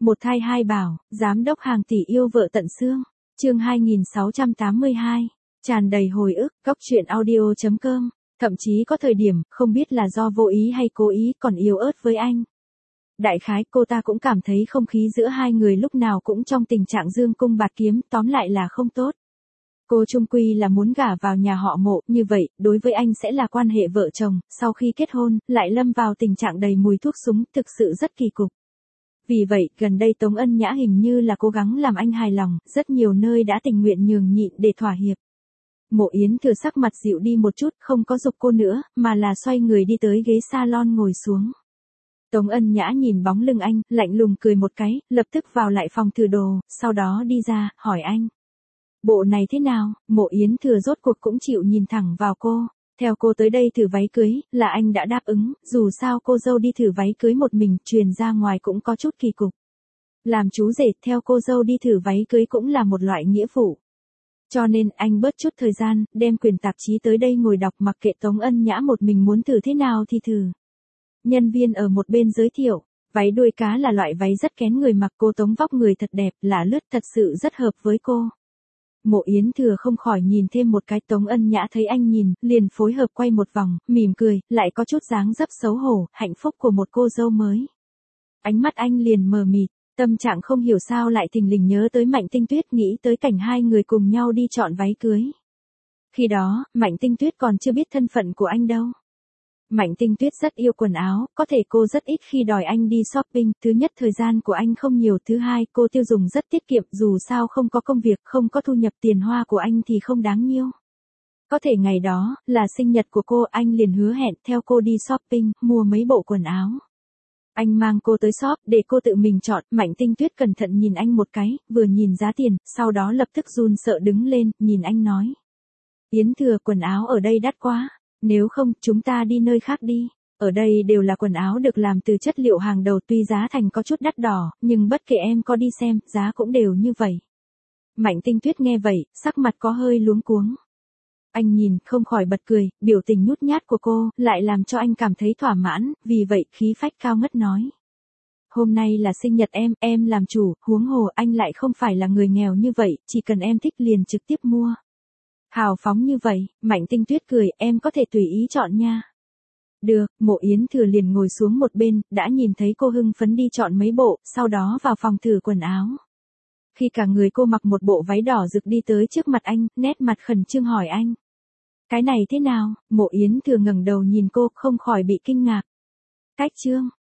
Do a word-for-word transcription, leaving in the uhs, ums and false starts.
Một thai hai bảo, giám đốc hàng tỷ yêu vợ tận xương. Chương hai nghìn sáu trăm tám mươi hai. Tràn đầy hồi ức, góc truyện audio chấm com. Thậm chí có thời điểm, không biết là do vô ý hay cố ý còn yếu ớt với anh. Đại khái cô ta cũng cảm thấy không khí giữa hai người lúc nào cũng trong tình trạng dương cung bạt kiếm, tóm lại là không tốt. Cô chung quy là muốn gả vào nhà họ Mộ, như vậy, đối với anh sẽ là quan hệ vợ chồng, sau khi kết hôn, lại lâm vào tình trạng đầy mùi thuốc súng, thực sự rất kỳ cục. Vì vậy, gần đây Tống Ân Nhã hình như là cố gắng làm anh hài lòng, rất nhiều nơi đã tình nguyện nhường nhịn để thỏa hiệp. Mộ Yến Thừa sắc mặt dịu đi một chút, không có giục cô nữa, mà là xoay người đi tới ghế salon ngồi xuống. Tống Ân Nhã nhìn bóng lưng anh, lạnh lùng cười một cái, lập tức vào lại phòng thử đồ, sau đó đi ra, hỏi anh. Bộ này thế nào? Mộ Yến Thừa rốt cuộc cũng chịu nhìn thẳng vào cô. Theo cô tới đây thử váy cưới, là anh đã đáp ứng, dù sao cô dâu đi thử váy cưới một mình, truyền ra ngoài cũng có chút kỳ cục. Làm chú rể, theo cô dâu đi thử váy cưới cũng là một loại nghĩa vụ. Cho nên, anh bớt chút thời gian, đem quyền tạp chí tới đây ngồi đọc, mặc kệ Tống Ân Nhã một mình muốn thử thế nào thì thử. Nhân viên ở một bên giới thiệu, váy đuôi cá là loại váy rất kén người mặc, cô Tống vóc người thật đẹp, lả lướt, thật sự rất hợp với cô. Mộ Yến Thừa không khỏi nhìn thêm một cái. Tống Ân Nhã thấy anh nhìn, liền phối hợp quay một vòng, mỉm cười, lại có chút dáng dấp xấu hổ, hạnh phúc của một cô dâu mới. Ánh mắt anh liền mờ mịt, tâm trạng không hiểu sao lại thình lình nhớ tới Mạnh Tinh Tuyết, nghĩ tới cảnh hai người cùng nhau đi chọn váy cưới. Khi đó, Mạnh Tinh Tuyết còn chưa biết thân phận của anh đâu. Mạnh Tinh Tuyết rất yêu quần áo, có thể cô rất ít khi đòi anh đi shopping, thứ nhất thời gian của anh không nhiều, thứ hai cô tiêu dùng rất tiết kiệm, dù sao không có công việc, không có thu nhập, tiền hoa của anh thì không đáng nhiêu. Có thể ngày đó, là sinh nhật của cô, anh liền hứa hẹn theo cô đi shopping, mua mấy bộ quần áo. Anh mang cô tới shop, để cô tự mình chọn. Mạnh Tinh Tuyết cẩn thận nhìn anh một cái, vừa nhìn giá tiền, sau đó lập tức run sợ đứng lên, nhìn anh nói. Yến Thừa, quần áo ở đây đắt quá. Nếu không, chúng ta đi nơi khác đi. Ở đây đều là quần áo được làm từ chất liệu hàng đầu, tuy giá thành có chút đắt đỏ, nhưng bất kể em có đi xem, giá cũng đều như vậy. Mạnh Tinh Tuyết nghe vậy, sắc mặt có hơi luống cuống. Anh nhìn, không khỏi bật cười, biểu tình nhút nhát của cô, lại làm cho anh cảm thấy thỏa mãn, vì vậy khí phách cao ngất nói. Hôm nay là sinh nhật em, em làm chủ, huống hồ anh lại không phải là người nghèo như vậy, chỉ cần em thích liền trực tiếp mua. Hào phóng như vậy, Mạnh Tinh Tuyết cười, em có thể tùy ý chọn nha. Được, Mộ Yến Thừa liền ngồi xuống một bên, đã nhìn thấy cô hưng phấn đi chọn mấy bộ, sau đó vào phòng thử quần áo. Khi cả người cô mặc một bộ váy đỏ rực đi tới trước mặt anh, nét mặt khẩn trương hỏi anh. Cái này thế nào? Mộ Yến Thừa ngẩng đầu nhìn cô, không khỏi bị kinh ngạc. Cách trương,